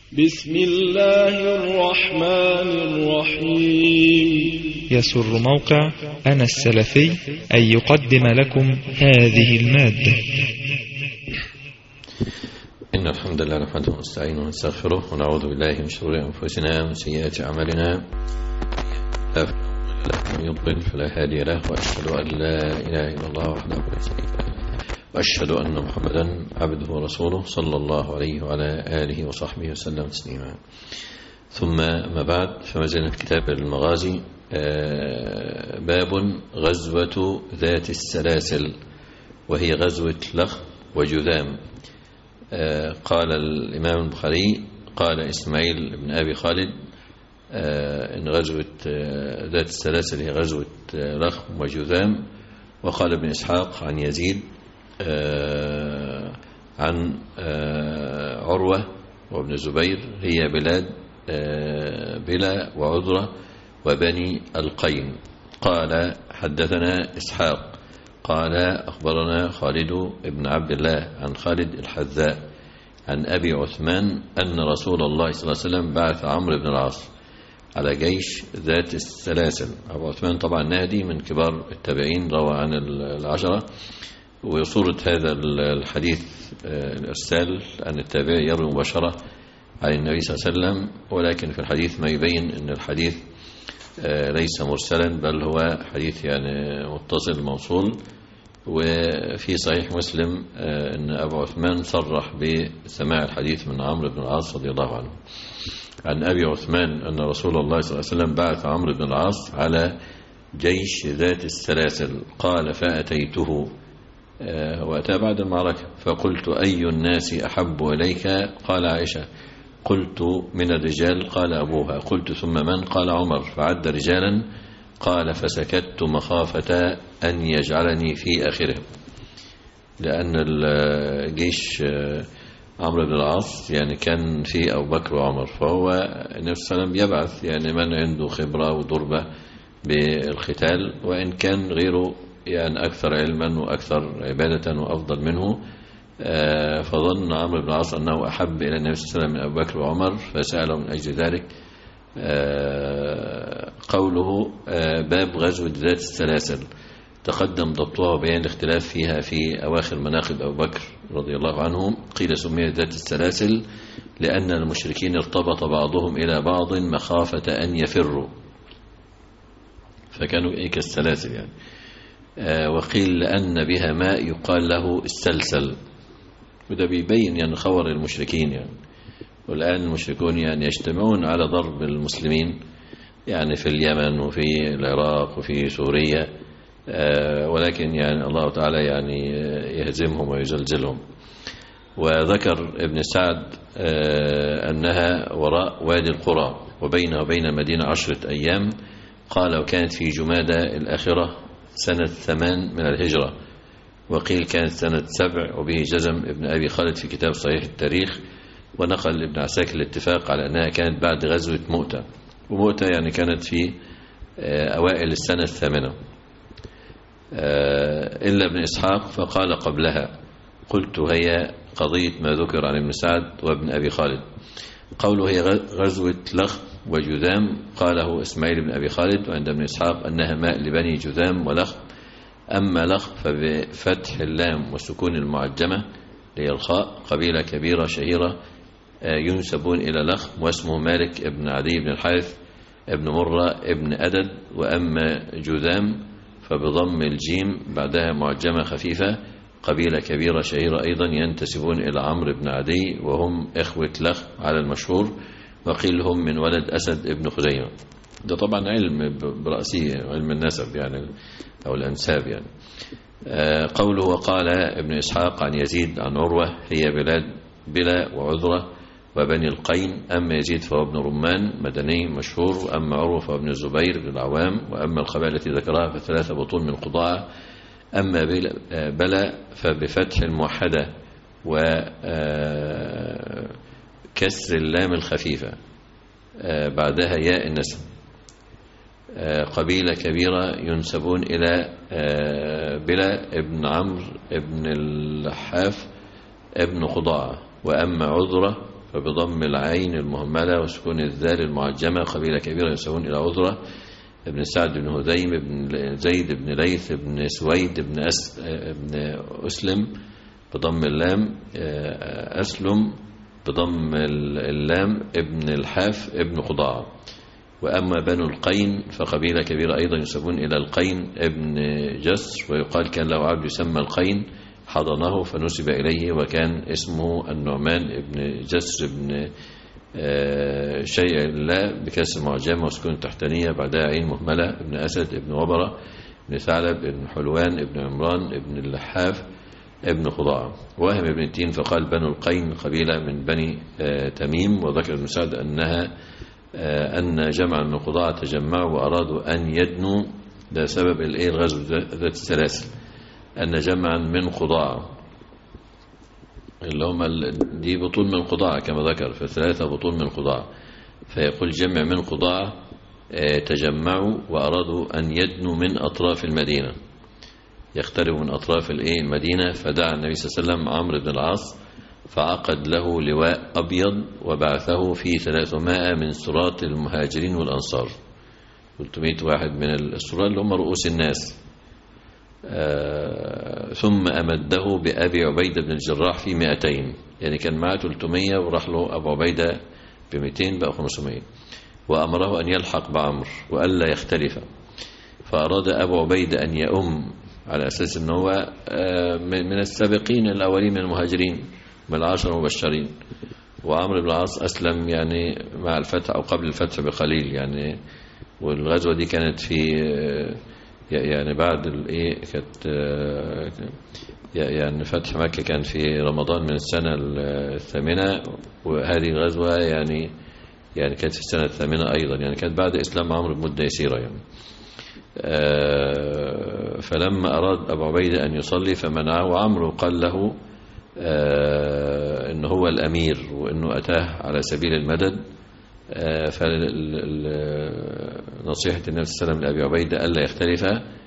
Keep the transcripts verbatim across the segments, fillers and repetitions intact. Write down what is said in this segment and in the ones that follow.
بسم الله الرحمن الرحيم. يسر موقع أنا السلفي أن يقدم لكم هذه المادة. إن الحمد لله نحمده ونستعينه ونستغفره ونعوذ بالله من شرور أنفسنا ومن سيئات أعمالنا، من يضلل فلا هادي له، وأشهد أن لا إله إلا الله وحده لا شريك له، وأشهد أن محمدا عبده ورسوله صلى الله عليه وعلى آله وصحبه وسلم تسليما. ثم ما بعد، فما زلنا في كتاب المغازي، باب غزوة ذات السلاسل، وهي غزوة لخ وجذام. قال الإمام البخاري قال إسماعيل بن أبي خالد إن غزوة ذات السلاسل هي غزوة لخ وجذام. وقال ابن إسحاق عن يزيد عن عروة وابن الزبير هي بلاد بلا وعذرة وبني القين. قال حدثنا إسحاق قال أخبرنا خالد بن عبد الله عن خالد الحذاء عن أبي عثمان أن رسول الله صلى الله عليه وسلم بعث عمرو بن العاص على جيش ذات السلاسل. أبو عثمان طبعا نادي من كبار التابعين، روى عن العشرة. وصورة هذا الحديث الإرسال أن التابعي يروي مباشرة عن النبي صلى الله عليه وسلم، ولكن في الحديث ما يبين أن الحديث ليس مرسلا، بل هو حديث يعني متصل موصول. وفي صحيح مسلم أن أبو عثمان صرح بسماع الحديث من عمرو بن العاص رضي الله عنه عن أبي عثمان أن رسول الله صلى الله عليه وسلم بعث عمرو بن العاص على جيش ذات السلاسل. قال فأتيته وأتى بعد المعركة فقلت أي الناس أحب إليك؟ قال عائشة. قلت من الرجال؟ قال أبوها. قلت ثم من؟ قال عمر. فعد رجالا. قال فسكت مخافة أن يجعلني في آخرهم، لأن الجيش عمرو بن العاص يعني كان في أبو بكر وعمر، فهو النبي صلى الله عليه وسلم يبعث يعني من عنده خبرة وضربة بالقتال، وإن كان غيره يعني أكثر علما وأكثر عبادة وأفضل منه. فظن عمرو بن العاص أنه أحب إلى النبي صلى الله عليه وسلم من أبو بكر وعمر، فسأله من أجل ذلك. قوله باب غزوة ذات السلاسل تقدم ضبطها وبيان الاختلاف فيها في أواخر مناقب أبو بكر رضي الله عنه. قيل سميت ذات السلاسل لأن المشركين ارتبط بعضهم إلى بعض مخافة أن يفروا، فكانوا إيه كالسلاسل يعني. وقيل لأن بها ماء يقال له السلسل، وده بيبين يعني خور المشركين يعني. والآن المشركون يعني يجتمعون على ضرب المسلمين يعني في اليمن وفي العراق وفي سوريا، ولكن يعني الله تعالى يعني يهزمهم ويزلزلهم. وذكر ابن سعد أنها وراء وادي القرى وبينها وبين المدينة عشرة أيام. قال وكانت في جمادى الآخرة سنة ثمان من الهجرة، وقيل كانت سنة سبع، وبه جزم ابن أبي خالد في كتاب صحيح التاريخ. ونقل ابن عساكر الاتفاق على أنها كانت بعد غزوة مؤتة، ومؤتة يعني كانت في أوائل السنة الثامنة. إلا ابن إسحاق فقال قبلها. قلت هي قضية ما ذكر عن ابن سعد وابن أبي خالد. قوله هي غزوة لخ وجذام قاله إسماعيل بن أبي خالد، وعند ابن إسحاق أنها ماء لبني جذام ولخ. أما لخ فبفتح اللام وسكون المعجمة هي الخاء، قبيلة كبيرة شهيرة ينسبون إلى لخ، واسمه مالك ابن عدي بن الحارث ابن مرة ابن أدد. وأما جذام فبضم الجيم بعدها معجمة خفيفة، قبيلة كبيرة شهيرة أيضا ينتسبون إلى عمرو بن عدي، وهم إخوة لخ على المشهور. وقيل هم من ولد أسد ابن خزيمة. ده طبعا علم برأسه، علم النسب يعني أو الأنساب يعني. قوله وقال ابن إسحاق عن يزيد عن عروة هي بلاد بلا وعذرة وبني القين. أما يزيد فهو ابن رمان مدني مشهور، وأما عروة فهو ابن الزبير بن العوام. وأما القبائل التي ذكرها فثلاثة بطون من قضاعة. أما بلا فبفتح الموحدة وكسر اللام الخفيفة بعدها ياء النسب، قبيلة كبيرة ينسبون إلى بلا ابن عمرو ابن اللحاف ابن قضاعة. وأما عذرة فبضم العين المهملة وسكون الذال المعجمة قبيلة كبيرة يسمون إلى عذرة ابن سعد بن هذيم بن زيد بن ليث بن سويد بن أس بن أسلم بضم اللام أسلم بضم اللام ابن الحاف ابن قضاعة. وأما بنو القين فقبيلة كبيرة أيضا يسمون إلى القين ابن جسر، ويقال كان له عبد يسمى القين حضنه فنسب إليه، وكان اسمه النعمان ابن جسر ابن شيء الله بكسر معجمة وسكون تحتانية بعدها عين مهملة ابن أسد ابن وبرة ابن ثعلب ابن حلوان ابن عمران ابن اللحاف ابن خضاعة. وهم ابن تين فقال بنو القين قبيلة من بني تميم. وذكر ابن سعد أنها أن جمعا من خضاعة تجمعوا وأرادوا أن يدنوا، ده سبب الإيه الغزو ذات السلاسل، أن جمعا من خضاعة اللي هم دي بطول من خضاعة كما ذكر، فثلاثة بطول من خضاعة، فيقول جمع من خضاعة تجمعوا وأرادوا أن يدنوا من أطراف المدينة، يقتربوا من أطراف الإيه المدينة. فدعا النبي صلى الله عليه وسلم عمرو بن العاص فعقد له لواء أبيض وبعثه في ثلاثمائة من سراة المهاجرين والأنصار، ثلاثمائة واحد من السراة اللي هم رؤوس الناس. آه ثم أمده بأبي عبيدة بن الجراح في مئتين، يعني كان معه ثلاثمائة وراح له أبو عبيدة بمئتين بقى خمسمائة. وأمره أن يلحق بعمر وألا يختلف، فأراد أبو عبيدة أن يؤم على أساس أنه آه من السابقين الأولين من المهاجرين من العشر المبشرين. وعمرو بن العاص أسلم يعني مع الفتح أو قبل الفتح بقليل يعني، والغزوة دي كانت في يعني بعد الايه كانت يعني فتح مكة كان في رمضان من السنة الثامنة، وهذه الغزوة يعني يعني كانت في السنة الثامنة أيضا، يعني كانت بعد إسلام عمرو بمدة يسيرة يعني. فلما أراد أبو عبيدة أن يصلي فمنعه عمرو، قال له إنه هو الأمير وإنه أتاه على سبيل المدد. فنصيحة النبي صلى الله عليه وسلم لأبي عبيدة ألا يختلف،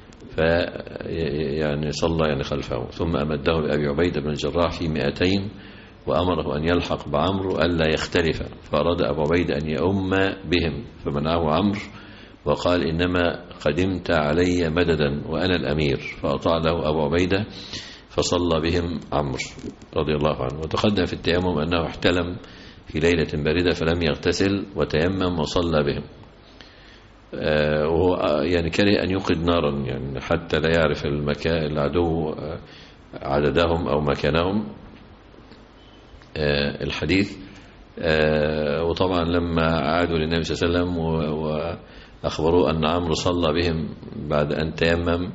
فيعني صلى يعني خلفه. ثم أمده بأبي عبيدة بن الجراح في مئتين وأمره أن يلحق بعمرو ألا يختلف، فأراد أبو عبيدة أن يؤم بهم فمنعه عمرو وقال إنما قدمت علي مددا وأنا الأمير، فأطاع له أبو عبيدة فصلى بهم عمرو رضي الله عنه. وتقدم في التيمم أنه احتلم في ليلة باردة فلم يغتسل وتيمم وصلى بهم. آه وهو يعني كره أن يوقد نارا يعني حتى لا يعرف المكان العدو آه عددهم أو مكانهم. آه الحديث آه وطبعا لما عادوا للنبي صلى الله عليه وسلم وأخبروه أن عمرو صلى بهم بعد أن تيمم،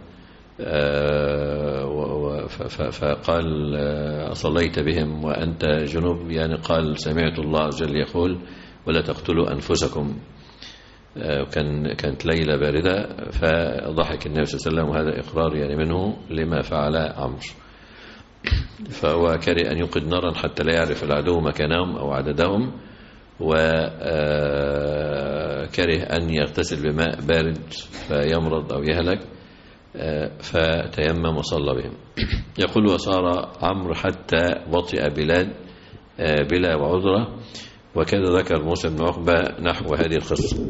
فقال أصليت بهم وأنت جنوب، يعني قال سمعت الله عز وجل يقول ولا تقتلوا أنفسكم. وكان كانت ليلة باردة، فضحك النبي صلى الله عليه وسلم، وهذا إقرار يعني منه لما فعل عمرو. فهو كره أن يوقد نارا حتى لا يعرف العدو مكانهم أو عددهم، وكره أن يغتسل بماء بارد فيمرض أو يهلك، فتيمم وصلى بهم. يقول وصار عمرو حتى وطئ بلاد بلا وعذرة. وكذا ذكر موسى بن عقبة نحو هذه القصة.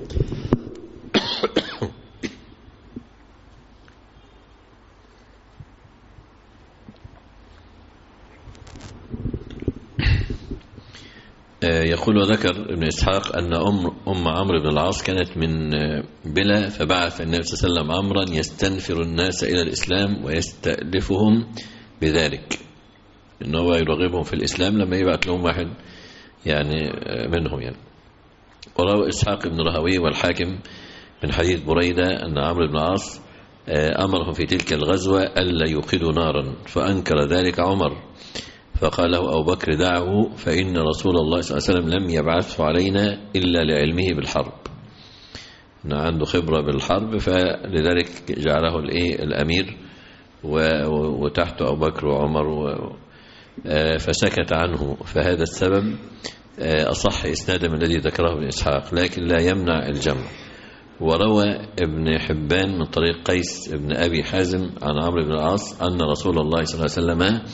يقول وذكر ابن إسحاق أن أم, أم عمرو بن العاص كانت من بلا، فبعث النبي صلى الله عليه وسلم عمرا يستنفر الناس إلى الإسلام ويستألفهم بذلك، إنه هو يرغبهم في الإسلام لما يبعث لهم واحد يعني منهم يعني. وروى إسحاق بن رهوي والحاكم من حديث بريدة أن عمرو بن العاص أمرهم في تلك الغزوة ألا يوقدوا نارا، فأنكر ذلك عمر فقال له أبو بكر دعه فإن رسول الله صلى الله عليه وسلم لم يبعثه علينا إلا لعلمه بالحرب، إنه عنده خبرة بالحرب، فلذلك جعله الإيه الأمير وتحته أبو بكر وعمر، فسكت عنه. فهذا السبب أصح إسنادا من الذي ذكره ابن إسحاق، لكن لا يمنع الجمع. وروى ابن حبان من طريق قيس ابن أبي حازم عن عمرو بن العاص أن رسول الله صلى الله عليه وسلم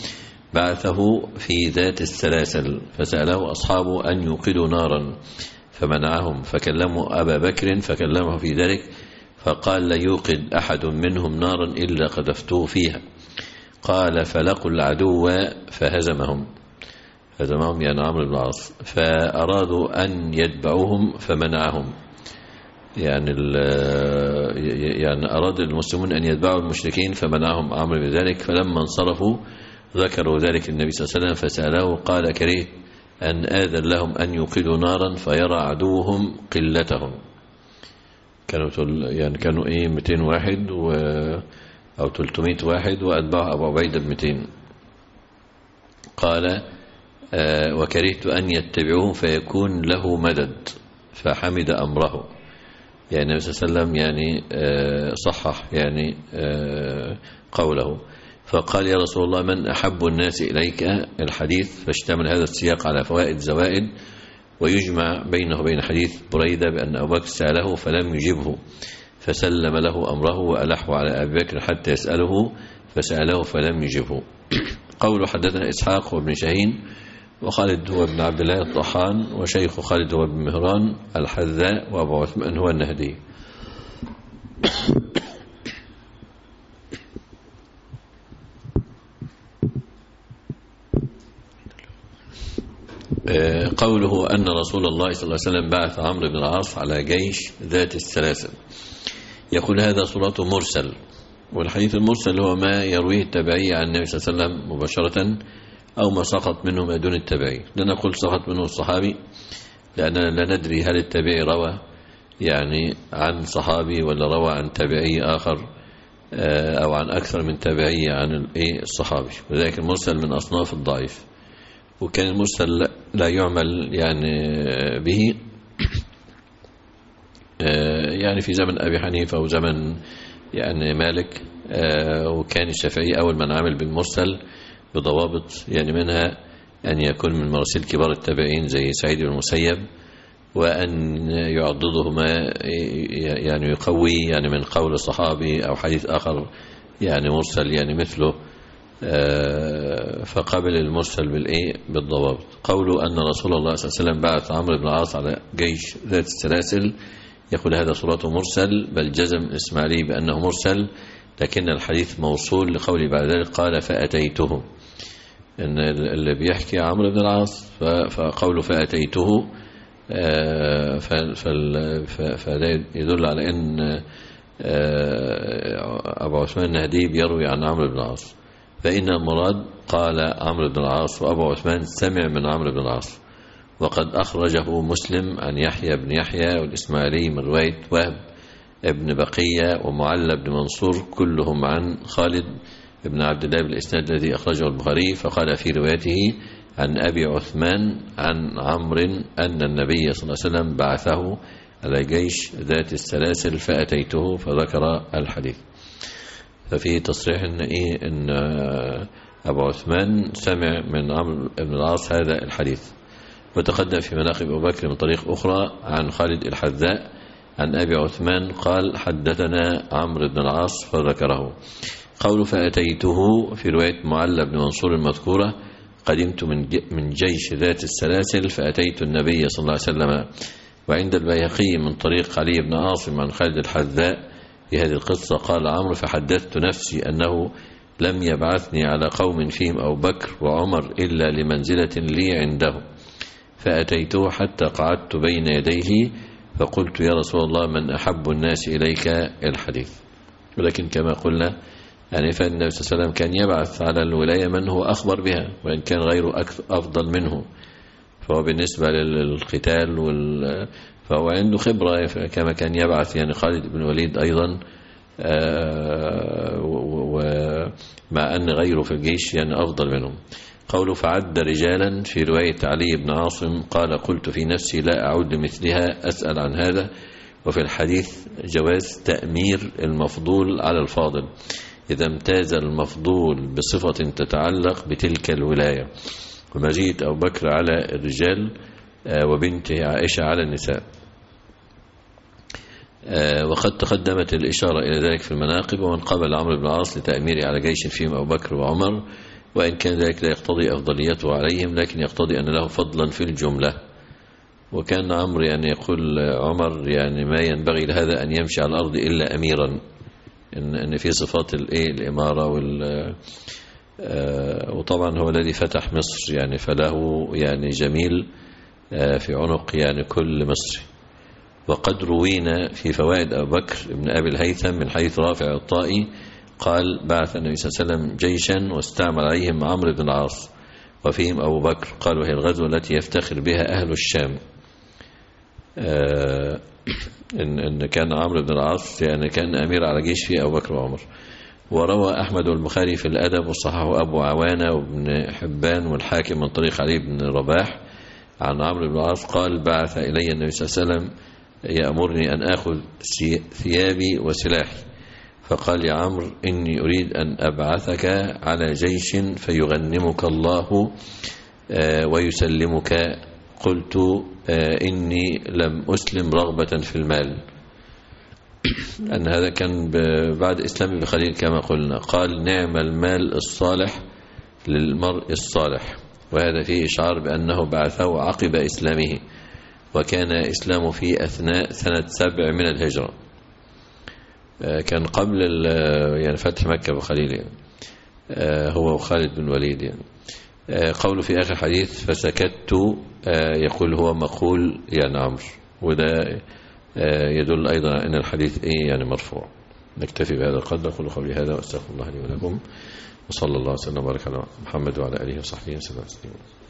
بعثه في ذات السلاسل فسأله أصحابه أن يوقدوا نارا فمنعهم، فكلموا أبا بكر فكلمه في ذلك فقال لا يوقد أحد منهم نارا إلا قذفته فيها. قال فلقوا العدو فهزمهم هزمهم يعني عمرو بن العاص، فأرادوا أن يتبعوهم فمنعهم، يعني يعني أراد المسلمون أن يتبعوا المشركين فمنعهم عمرو بذلك. فلما انصرفوا ذكروا ذلك النبي صلى الله عليه وسلم فسأله قال كرهت أن آذن لهم أن يوقدوا نارا فيرى عدوهم قلتهم. كانوا يعني كانوا إيه مئتين واحد و أو ثلاثمائة واحد وأتباع أبو عبيدة بمئتين. قال آه وكرهت أن يتبعوهم فيكون له مدد فحمد أمره، يعني النبي صلى الله عليه وسلم يعني آه صحح يعني آه قوله. فقال يا رسول الله من أحب الناس إليك الحديث، فاشتمل هذا السياق على فوائد زوائد، ويجمع بينه وبين حديث بريدة بأن أبو بكر سأله فلم يجبه فسلم له أمره وألحه على أبي بكر حتى يسأله فسأله فلم يجبه. قوله حدثنا إسحاق وابن شاهين وخالد هو ابن عبد الله الطحان، وشيخ خالد هو ابن مهران الحذاء، وأبو عثمان هو النهدي. قوله أن رسول الله صلى الله عليه وسلم بعث عمرو بن العاص على جيش ذات السلاسل، يقول هذا صورته مرسل، والحديث المرسل هو ما يرويه التابعي عن النبي صلى الله عليه وسلم مباشرة أو ما سقط منه ما دون التابعي. لا نقول سقط منه الصحابي لأننا لا ندري هل التابعي روى يعني عن صحابي ولا روى عن تابعي آخر أو عن أكثر من تابعي عن الصحابي، وذلك المرسل من أصناف الضعيف. وكان المرسل لا يعمل يعني به يعني في زمن أبي حنيفة وزمن يعني مالك، وكان الشافعي أول من عمل بالمرسل بضوابط، يعني منها أن يكون من مراسيل كبار التابعين زي سعيد بن المسيب، وأن يعضده ما يعني يقوي يعني من قول صحابي أو حديث آخر يعني مرسل يعني مثله، فقبل المرسل بالإيه بالضوابط. قوله أن رسول الله صلى الله عليه وسلم بعث عمرو بن العاص على جيش ذات السلاسل، يقول هذا صورته مرسل، بل جزم الإسماعيلي بأنه مرسل، لكن الحديث موصول لقوله بعد ذلك قال فأتيته، إن اللي بيحكي عمرو بن العاص فقوله فأتيته فده يدل على أن أبو عثمان النهدي بيروي عن عمرو بن العاص، فإن المراد قال عمرو بن العاص وأبو عثمان سمع من عمرو بن العاص. وقد أخرجه مسلم عن يحيى بن يحيى والإسماعيلي من رواية وهب ابن بقية ومعلى بن منصور كلهم عن خالد بن عبد الله بالإسناد الذي أخرجه البخاري، فقال في روايته عن أبي عثمان عن عمرو أن النبي صلى الله عليه وسلم بعثه على جيش ذات السلاسل فأتيته، فذكر الحديث. ففي تصريح إن إيه إن أبو عثمان سمع من عمرو بن العاص هذا الحديث. وتقدم في مناقب أبو بكر من طريق أخرى عن خالد الحذاء عن أبي عثمان قال حدثنا عمرو بن العاص فذكره. قول فأتيته في رواية معلى بن منصور المذكورة قدمت من جيش ذات السلاسل فأتيت النبي صلى الله عليه وسلم. وعند البيهقي من طريق علي بن عاصم عن خالد الحذاء في هذه القصة قال عمرو فحدثت نفسي أنه لم يبعثني على قوم فيهم أبو بكر وعمر إلا لمنزلة لي عنده، فأتيته حتى قعدت بين يديه فقلت يا رسول الله من أحب الناس إليك الحديث. ولكن كما قلنا يعني فإن النبي صلى الله عليه وسلم كان يبعث على الولاية من هو أخبر بها، وإن كان غيره أفضل منه، فهو بالنسبة للقتال وال... فهو عنده خبرة كما كان يبعث يعني خالد بن الوليد أيضا، ومع أن غيره في الجيش يعني أفضل منهم. قوله فعد رجالا في رواية علي بن عاصم قال قلت في نفسي لا أعود لمثلها أسأل عن هذا. وفي الحديث جواز تأمير المفضول على الفاضل إذا امتاز المفضول بصفة تتعلق بتلك الولاية، ومزية أبو بكر على الرجال وبنته عائشة على النساء. وقد تقدمت الإشارة إلى ذلك في المناقب. ومن قبل عمرو بن العاص لتأميره على جيش فيهم أبو بكر وعمر وإن كان ذلك لا يقتضي أفضليته عليهم، لكن يقتضي أن له فضلا في الجملة. وكان عمرو يعني يقول عمر يعني ما ينبغي لهذا أن يمشي على الأرض إلا أميرا، إن, إن في صفات الإمارة وال وطبعا هو الذي فتح مصر يعني، فله يعني جميل في عنق يعني كل مصري. وقد روينا في فوائد أبو بكر بن أبي الهيثم من حيث رافع الطائي قال بعث النبي صلى الله عليه وسلم جيشا واستعمل عليهم عمرو بن العاص وفيهم أبو بكر، قال وهي الغزوة التي يفتخر بها أهل الشام. آه إن, إن كان عمرو بن العاص يعني كان أمير على جيش فيه أبو بكر وعمر. وروى أحمد والبخاري في الأدب وصححه أبو عوانة وابن حبان والحاكم من طريق علي بن رباح عن عمرو بن العاص قال بعث إلي النبي صلى الله عليه وسلم يأمرني أن آخذ ثيابي وسلاحي، فقال يا عمرو إني أريد أن أبعثك على جيش فيغنمك الله ويسلمك. قلت إني لم أسلم رغبة في المال، أن هذا كان بعد إسلامي بخليل كما قلنا. قال نعم المال الصالح للمرء الصالح، وهذا فيه إشعار بأنه بعثه عقب إسلامه، وكان إسلامه في أثناء سنة سبع من الهجرة، كان قبل يعني فتح مكة بخليل يعني. هو وخالد بن الوليد يعني. قوله في آخر حديث فسكت يقول هو مقول يعني عمرو، وده يدل أيضا أن الحديث إيه يعني مرفوع. نكتفي بهذا القدر. أقول قولي هذا وأستغفر الله لي ولكم، وصلى الله وسلم وبارك على محمد وعلى آله وصحبه وسلم.